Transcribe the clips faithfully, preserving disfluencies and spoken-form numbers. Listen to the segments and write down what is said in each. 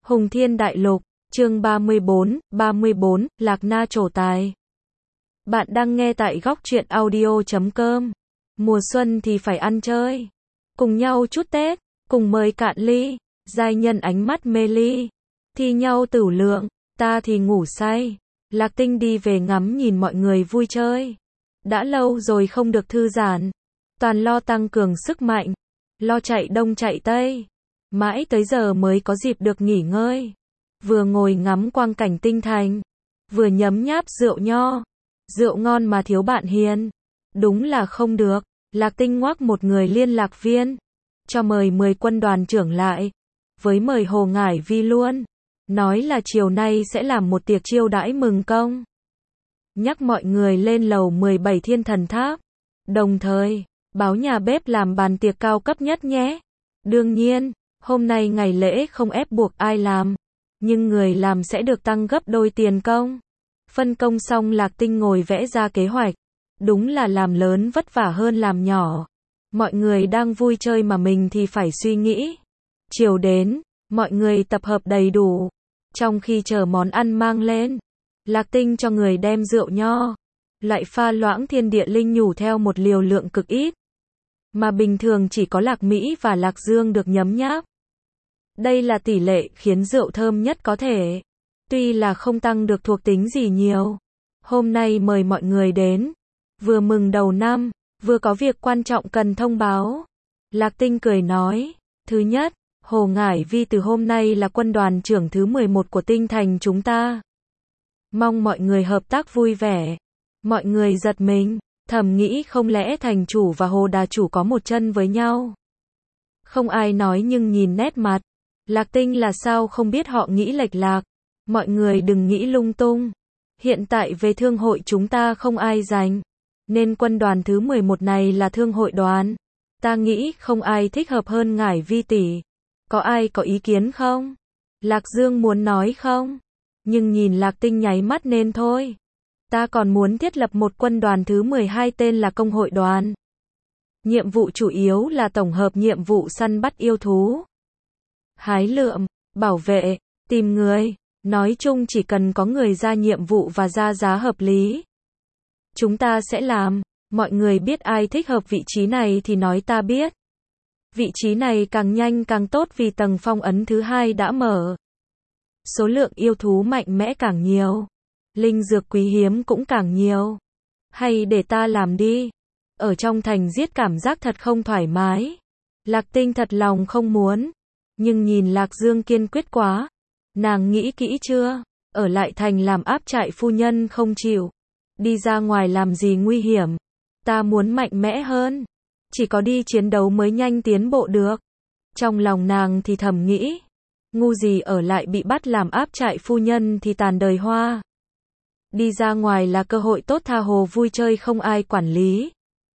Hùng Thiên Đại Lục, chương ba mươi bốn, ba mươi bốn, Lạc Na trổ tài. Bạn đang nghe tại góc truyện audio chấm com. Mùa xuân thì phải ăn chơi. Cùng nhau chút Tết, cùng mời cạn ly, giai nhân ánh mắt mê ly. Thi nhau tửu lượng, ta thì ngủ say. Lạc Tinh đi về ngắm nhìn mọi người vui chơi. Đã lâu rồi không được thư giãn. Toàn lo tăng cường sức mạnh. Lo chạy đông chạy tây. Mãi tới giờ mới có dịp được nghỉ ngơi. Vừa ngồi ngắm quang cảnh tinh thành, vừa nhấm nháp rượu nho. Rượu ngon mà thiếu bạn hiền. Đúng là không được. Lạc Tinh ngoắc một người liên lạc viên. Cho mời mười quân đoàn trưởng lại. Với mời Hồ Ngải Vi luôn. Nói là chiều nay sẽ làm một tiệc chiêu đãi mừng công. Nhắc mọi người lên lầu mười bảy Thiên Thần Tháp. Đồng thời, báo nhà bếp làm bàn tiệc cao cấp nhất nhé. Đương nhiên, hôm nay ngày lễ không ép buộc ai làm. Nhưng người làm sẽ được tăng gấp đôi tiền công. Phân công xong Lạc Tinh ngồi vẽ ra kế hoạch. Đúng là làm lớn vất vả hơn làm nhỏ. Mọi người đang vui chơi mà mình thì phải suy nghĩ. Chiều đến, mọi người tập hợp đầy đủ. Trong khi chờ món ăn mang lên, Lạc Tinh cho người đem rượu nho. Loại pha loãng thiên địa linh nhủ theo một liều lượng cực ít. Mà bình thường chỉ có Lạc Mỹ và Lạc Dương được nhấm nháp. Đây là tỷ lệ khiến rượu thơm nhất có thể. Tuy là không tăng được thuộc tính gì nhiều. Hôm nay mời mọi người đến. Vừa mừng đầu năm, vừa có việc quan trọng cần thông báo. Lạc Tinh cười nói. Thứ nhất, Hồ Ngải Vi từ hôm nay là quân đoàn trưởng thứ mười một của tinh thành chúng ta. Mong mọi người hợp tác vui vẻ. Mọi người giật mình, thầm nghĩ không lẽ thành chủ và Hồ Đà chủ có một chân với nhau. Không ai nói nhưng nhìn nét mặt. Lạc Tinh là sao không biết họ nghĩ lệch lạc. Mọi người đừng nghĩ lung tung. Hiện tại về thương hội chúng ta không ai giành. Nên quân đoàn thứ mười một này là thương hội đoàn. Ta nghĩ không ai thích hợp hơn Ngải Vi tỷ. Có ai có ý kiến không? Lạc Dương muốn nói không? Nhưng nhìn Lạc Tinh nháy mắt nên thôi. Ta còn muốn thiết lập một quân đoàn thứ mười hai tên là công hội đoàn. Nhiệm vụ chủ yếu là tổng hợp nhiệm vụ săn bắt yêu thú. Hái lượm, bảo vệ, tìm người. Nói chung chỉ cần có người ra nhiệm vụ và ra giá hợp lý. Chúng ta sẽ làm. Mọi người biết ai thích hợp vị trí này thì nói ta biết. Vị trí này càng nhanh càng tốt vì tầng phong ấn thứ hai đã mở. Số lượng yêu thú mạnh mẽ càng nhiều. Linh dược quý hiếm cũng càng nhiều. Hay để ta làm đi. Ở trong thành giết cảm giác thật không thoải mái. Lạc Tinh thật lòng không muốn. Nhưng nhìn Lạc Dương kiên quyết quá. Nàng nghĩ kỹ chưa? Ở lại thành làm áp trại phu nhân không chịu. Đi ra ngoài làm gì nguy hiểm. Ta muốn mạnh mẽ hơn. Chỉ có đi chiến đấu mới nhanh tiến bộ được. Trong lòng nàng thì thầm nghĩ. Ngu gì ở lại bị bắt làm áp trại phu nhân thì tàn đời hoa. Đi ra ngoài là cơ hội tốt tha hồ vui chơi không ai quản lý.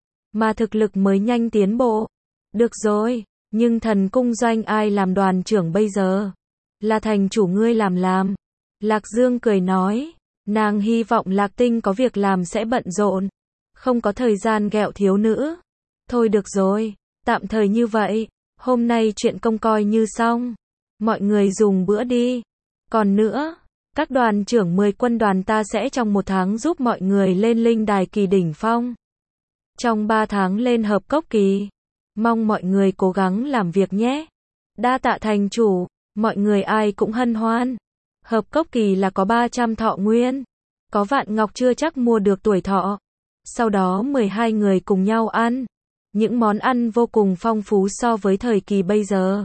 Mà thực lực mới nhanh tiến bộ. Được rồi, nhưng thần cung doanh ai làm đoàn trưởng bây giờ? Là thành chủ ngươi làm làm. Lạc Dương cười nói. Nàng hy vọng Lạc Tinh có việc làm sẽ bận rộn. Không có thời gian ghẹo thiếu nữ. Thôi được rồi, tạm thời như vậy. Hôm nay chuyện công coi như xong. Mọi người dùng bữa đi. Còn nữa, các đoàn trưởng mười quân đoàn ta sẽ trong một tháng giúp mọi người lên linh đài kỳ đỉnh phong. Trong ba tháng lên hợp cốc kỳ. Mong mọi người cố gắng làm việc nhé. Đa tạ thành chủ, mọi người ai cũng hân hoan. Hợp cốc kỳ là có ba trăm thọ nguyên. Có vạn ngọc chưa chắc mua được tuổi thọ. Sau đó mười hai người cùng nhau ăn. Những món ăn vô cùng phong phú so với thời kỳ bây giờ.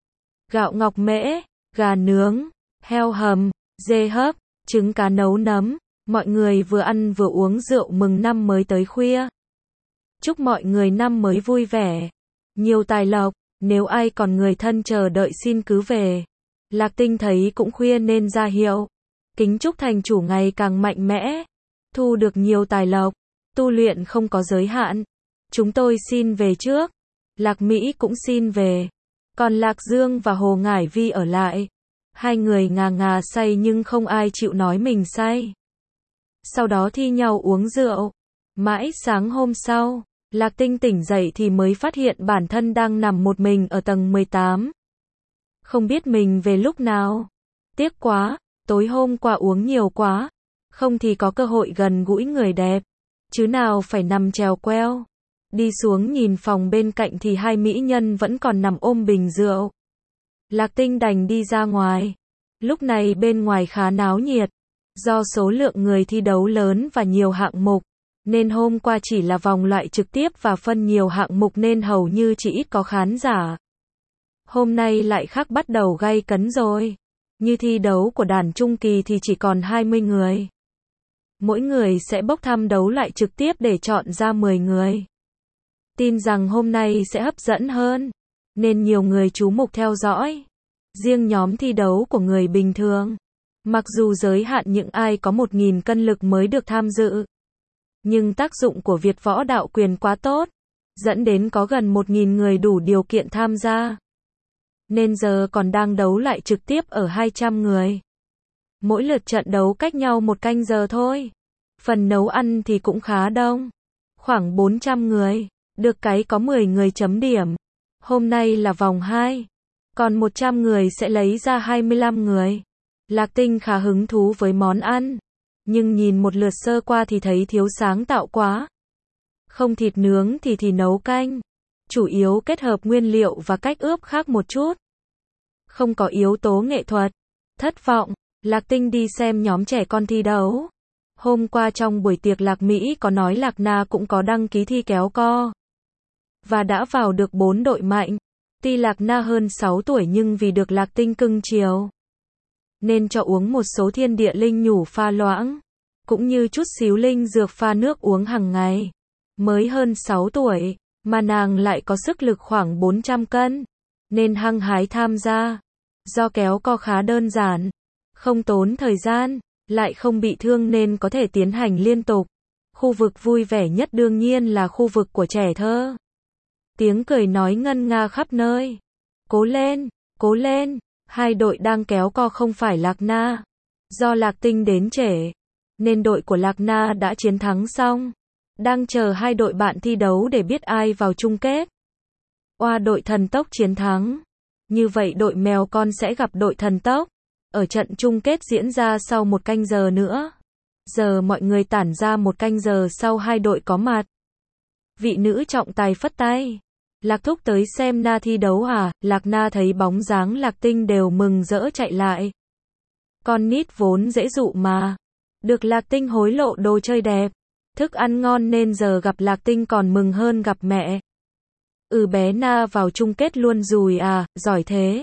Gạo ngọc mễ, gà nướng, heo hầm, dê hấp, trứng cá nấu nấm. Mọi người vừa ăn vừa uống rượu mừng năm mới tới khuya. Chúc mọi người năm mới vui vẻ. Nhiều tài lộc, nếu ai còn người thân chờ đợi xin cứ về. Lạc Tinh thấy cũng khuya nên ra hiệu. Kính chúc thành chủ ngày càng mạnh mẽ. Thu được nhiều tài lộc. Tu luyện không có giới hạn. Chúng tôi xin về trước. Lạc Mỹ cũng xin về. Còn Lạc Dương và Hồ Ngải Vi ở lại. Hai người ngà ngà say nhưng không ai chịu nói mình say. Sau đó thi nhau uống rượu. Mãi sáng hôm sau, Lạc Tinh tỉnh dậy thì mới phát hiện bản thân đang nằm một mình ở tầng mười tám. Không biết mình về lúc nào. Tiếc quá, tối hôm qua uống nhiều quá. Không thì có cơ hội gần gũi người đẹp. Chứ nào phải nằm chèo queo. Đi xuống nhìn phòng bên cạnh thì hai mỹ nhân vẫn còn nằm ôm bình rượu. Lạc Tinh đành đi ra ngoài. Lúc này bên ngoài khá náo nhiệt. Do số lượng người thi đấu lớn và nhiều hạng mục, nên hôm qua chỉ là vòng loại trực tiếp và phân nhiều hạng mục nên hầu như chỉ ít có khán giả. Hôm nay lại khác, bắt đầu gay cấn rồi. Như thi đấu của đàn trung kỳ thì chỉ còn hai mươi người. Mỗi người sẽ bốc thăm đấu loại trực tiếp để chọn ra mười người. Tin rằng hôm nay sẽ hấp dẫn hơn, nên nhiều người chú mục theo dõi. Riêng nhóm thi đấu của người bình thường, mặc dù giới hạn những ai có một nghìn cân lực mới được tham dự, nhưng tác dụng của Việt Võ Đạo Quyền quá tốt, dẫn đến có gần một nghìn người đủ điều kiện tham gia. Nên giờ còn đang đấu lại trực tiếp ở hai trăm người. Mỗi lượt trận đấu cách nhau một canh giờ thôi. Phần nấu ăn thì cũng khá đông. Khoảng bốn trăm người. Được cái có mười người chấm điểm. Hôm nay là vòng hai. Còn một trăm người sẽ lấy ra hai mươi lăm người. Lạc Tinh khá hứng thú với món ăn. Nhưng nhìn một lượt sơ qua thì thấy thiếu sáng tạo quá. Không thịt nướng thì thì nấu canh. Chủ yếu kết hợp nguyên liệu và cách ướp khác một chút. Không có yếu tố nghệ thuật. Thất vọng, Lạc Tinh đi xem nhóm trẻ con thi đấu. Hôm qua trong buổi tiệc Lạc Mỹ có nói Lạc Na cũng có đăng ký thi kéo co. Và đã vào được bốn đội mạnh. Tuy Lạc Na hơn sáu tuổi nhưng vì được Lạc Tinh cưng chiều, nên cho uống một số thiên địa linh nhủ pha loãng. Cũng như chút xíu linh dược pha nước uống hàng ngày. Mới hơn sáu tuổi, mà nàng lại có sức lực khoảng bốn trăm cân. Nên hăng hái tham gia. Do kéo co khá đơn giản, không tốn thời gian, lại không bị thương nên có thể tiến hành liên tục. Khu vực vui vẻ nhất đương nhiên là khu vực của trẻ thơ. Tiếng cười nói ngân nga khắp nơi. Cố lên, cố lên. Hai đội đang kéo co không phải Lạc Na. Do Lạc Tinh đến trễ, nên đội của Lạc Na đã chiến thắng xong. Đang chờ hai đội bạn thi đấu để biết ai vào chung kết. Oa, đội thần tốc chiến thắng. Như vậy đội mèo con sẽ gặp đội thần tốc. Ở trận chung kết diễn ra sau một canh giờ nữa. Giờ mọi người tản ra một canh giờ sau hai đội có mặt. Vị nữ trọng tài phất tay. Lạc Thúc tới xem Na thi đấu à? Lạc Na thấy bóng dáng Lạc Tinh đều mừng rỡ chạy lại. Con nít vốn dễ dụ mà. Được Lạc Tinh hối lộ đồ chơi đẹp, thức ăn ngon nên giờ gặp Lạc Tinh còn mừng hơn gặp mẹ. Ừ, bé Na vào chung kết luôn rồi à, giỏi thế.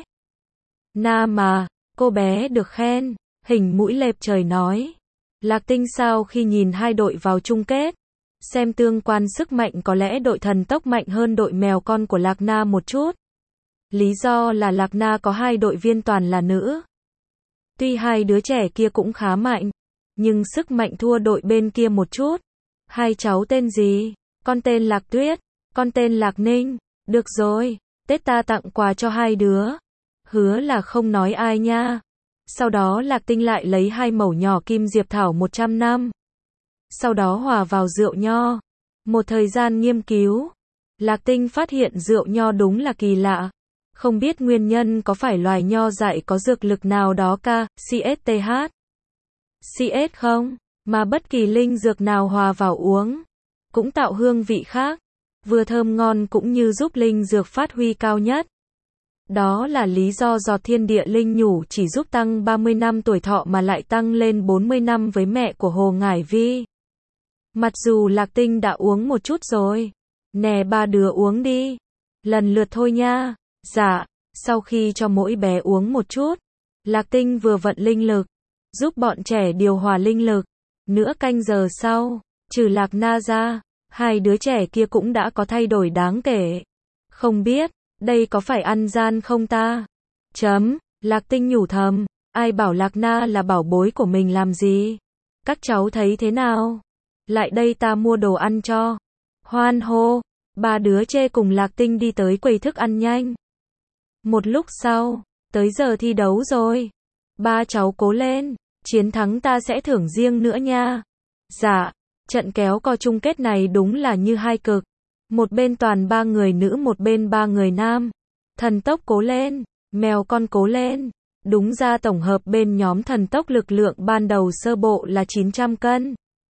Na mà, cô bé được khen. Hình mũi lệp trời nói. Lạc Tinh sau khi nhìn hai đội vào chung kết, xem tương quan sức mạnh có lẽ đội thần tốc mạnh hơn đội mèo con của Lạc Na một chút. Lý do là Lạc Na có hai đội viên toàn là nữ. Tuy hai đứa trẻ kia cũng khá mạnh, nhưng sức mạnh thua đội bên kia một chút. Hai cháu tên gì? Con tên Lạc Tuyết, con tên Lạc Ninh. Được rồi, Tết ta tặng quà cho hai đứa. Hứa là không nói ai nha. Sau đó Lạc Tinh lại lấy hai mẩu nhỏ kim diệp thảo một trăm năm. Sau đó hòa vào rượu nho. Một thời gian nghiên cứu, Lạc Tinh phát hiện rượu nho đúng là kỳ lạ. Không biết nguyên nhân có phải loài nho dại có dược lực nào đó ca, xê ét tê hát, xê ét không, mà bất kỳ linh dược nào hòa vào uống, cũng tạo hương vị khác, vừa thơm ngon cũng như giúp linh dược phát huy cao nhất. Đó là lý do giọt thiên địa linh nhủ chỉ giúp tăng ba mươi năm tuổi thọ mà lại tăng lên bốn mươi năm với mẹ của Hồ Ngải Vi. Mặc dù Lạc Tinh đã uống một chút rồi. Nè ba đứa uống đi. Lần lượt thôi nha. Dạ, sau khi cho mỗi bé uống một chút, Lạc Tinh vừa vận linh lực, giúp bọn trẻ điều hòa linh lực. Nửa canh giờ sau, trừ Lạc Na ra, hai đứa trẻ kia cũng đã có thay đổi đáng kể. Không biết, đây có phải ăn gian không ta? Chấm, Lạc Tinh nhủ thầm, ai bảo Lạc Na là bảo bối của mình làm gì? Các cháu thấy thế nào? Lại đây ta mua đồ ăn cho. Hoan hô, ba đứa chê cùng Lạc Tinh đi tới quầy thức ăn nhanh. Một lúc sau, tới giờ thi đấu rồi. Ba cháu cố lên, chiến thắng ta sẽ thưởng riêng nữa nha. Dạ, trận kéo co chung kết này đúng là như hai cực. Một bên toàn ba người nữ, một bên ba người nam. Thần tốc cố lên, Mèo con cố lên. Đúng ra tổng hợp bên nhóm thần tốc lực lượng ban đầu sơ bộ là chín trăm cân.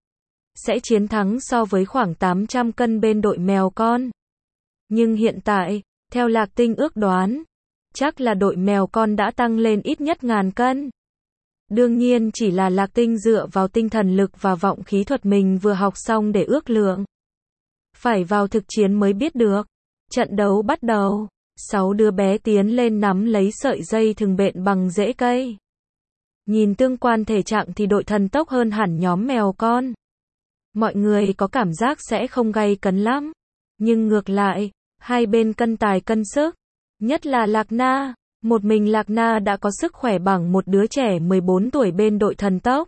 Sẽ chiến thắng so với khoảng tám trăm cân bên đội mèo con. Nhưng hiện tại, theo Lạc Tinh ước đoán, chắc là đội mèo con đã tăng lên ít nhất ngàn cân. Đương nhiên chỉ là Lạc Tinh dựa vào tinh thần lực và vọng khí thuật mình vừa học xong để ước lượng. Phải vào thực chiến mới biết được. Trận đấu bắt đầu. Sáu đứa bé tiến lên nắm lấy sợi dây thừng bện bằng rễ cây. Nhìn tương quan thể trạng thì đội thần tốc hơn hẳn nhóm mèo con. Mọi người có cảm giác sẽ không gay cấn lắm. Nhưng ngược lại, hai bên cân tài cân sức. Nhất là Lạc Na. Một mình Lạc Na đã có sức khỏe bằng một đứa trẻ mười bốn tuổi bên đội thần tốc.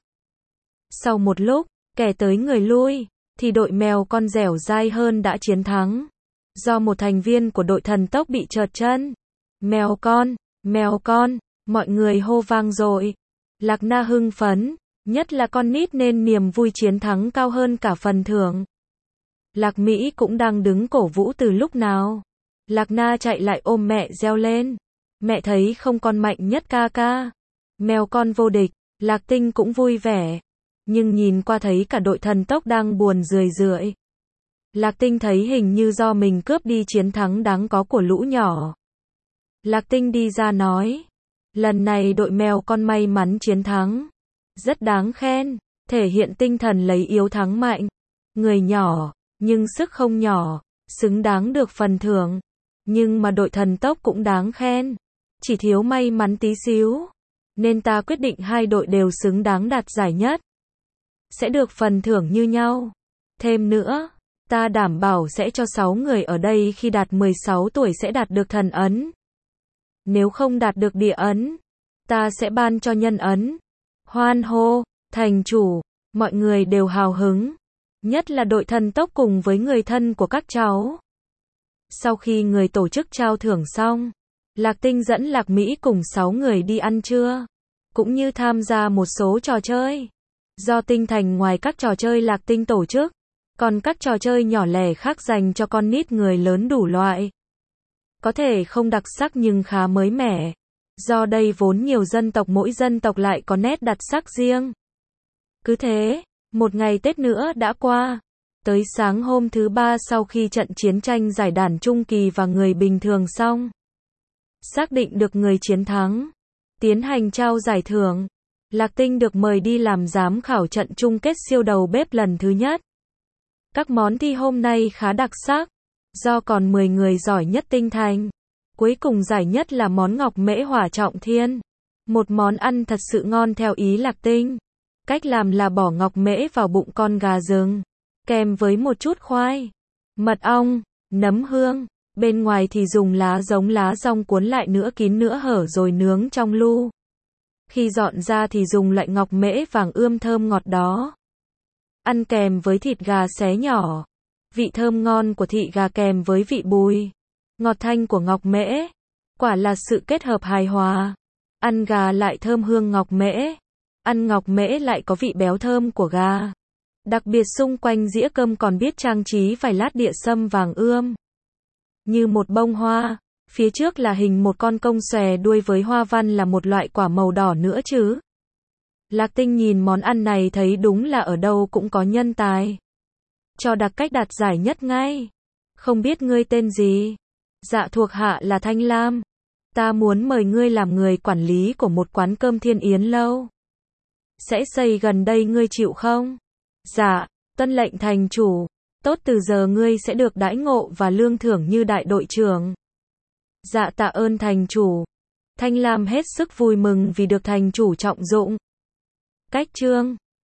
Sau một lúc, kẻ tới người lui, thì đội mèo con dẻo dai hơn đã chiến thắng. Do một thành viên của đội thần tốc bị trượt chân. Mèo con, mèo con, mọi người hô vang rồi. Lạc Na hưng phấn, nhất là con nít nên niềm vui chiến thắng cao hơn cả phần thưởng. Lạc Mỹ cũng đang đứng cổ vũ từ lúc nào. Lạc Na chạy lại ôm mẹ reo lên. Mẹ thấy không con mạnh nhất ca ca. Mèo con vô địch, Lạc Tinh cũng vui vẻ. Nhưng nhìn qua thấy cả đội thần tốc đang buồn rười rượi. Lạc Tinh thấy hình như do mình cướp đi chiến thắng đáng có của lũ nhỏ. Lạc Tinh đi ra nói. Lần này đội mèo con may mắn chiến thắng. Rất đáng khen. Thể hiện tinh thần lấy yếu thắng mạnh. Người nhỏ, nhưng sức không nhỏ. Xứng đáng được phần thưởng. Nhưng mà đội thần tốc cũng đáng khen. Chỉ thiếu may mắn tí xíu. Nên ta quyết định hai đội đều xứng đáng đạt giải nhất. Sẽ được phần thưởng như nhau. Thêm nữa, ta đảm bảo sẽ cho sáu người ở đây khi đạt mười sáu tuổi sẽ đạt được thần ấn. Nếu không đạt được địa ấn, ta sẽ ban cho nhân ấn. Hoan hô, thành chủ, mọi người đều hào hứng. Nhất là đội thần tốc cùng với người thân của các cháu. Sau khi người tổ chức trao thưởng xong, Lạc Tinh dẫn Lạc Mỹ cùng sáu người đi ăn trưa, cũng như tham gia một số trò chơi. Do Tinh Thành ngoài các trò chơi Lạc Tinh tổ chức, còn các trò chơi nhỏ lẻ khác dành cho con nít người lớn đủ loại. Có thể không đặc sắc nhưng khá mới mẻ. Do đây vốn nhiều dân tộc mỗi dân tộc lại có nét đặc sắc riêng. Cứ thế, một ngày Tết nữa đã qua. Tới sáng hôm thứ ba sau khi trận chiến tranh giải đàn trung kỳ và người bình thường xong. Xác định được người chiến thắng. Tiến hành trao giải thưởng. Lạc Tinh được mời đi làm giám khảo trận chung kết siêu đầu bếp lần thứ nhất. Các món thi hôm nay khá đặc sắc. Do còn mười người giỏi nhất Tinh Thành. Cuối cùng giải nhất là món ngọc mễ hỏa trọng thiên. Một món ăn thật sự ngon theo ý Lạc Tinh. Cách làm là bỏ ngọc mễ vào bụng con gà rừng. Kèm với một chút khoai, mật ong, nấm hương. Bên ngoài thì dùng lá giống lá dong cuốn lại nửa kín nửa hở rồi nướng trong lu. Khi dọn ra thì dùng loại ngọc mễ vàng ươm thơm ngọt đó. Ăn kèm với thịt gà xé nhỏ. Vị thơm ngon của thịt gà kèm với vị bùi, ngọt thanh của ngọc mễ. Quả là sự kết hợp hài hòa. Ăn gà lại thơm hương ngọc mễ. Ăn ngọc mễ lại có vị béo thơm của gà. Đặc biệt xung quanh dĩa cơm còn biết trang trí vài lát địa sâm vàng ươm. Như một bông hoa. Phía trước là hình một con công xòe đuôi với hoa văn là một loại quả màu đỏ nữa chứ. Lạc Tinh nhìn món ăn này thấy đúng là ở đâu cũng có nhân tài. Cho đặc cách đạt giải nhất ngay. Không biết ngươi tên gì? Dạ thuộc hạ là Thanh Lam. Ta muốn mời ngươi làm người quản lý của một quán cơm Thiên Yến lâu. Sẽ xây gần đây ngươi chịu không? Dạ, tuân lệnh thành chủ. Tốt, từ giờ ngươi sẽ được đãi ngộ và lương thưởng như đại đội trưởng. Dạ tạ ơn thành chủ. Thanh Lam hết sức vui mừng vì được thành chủ trọng dụng. Cách chương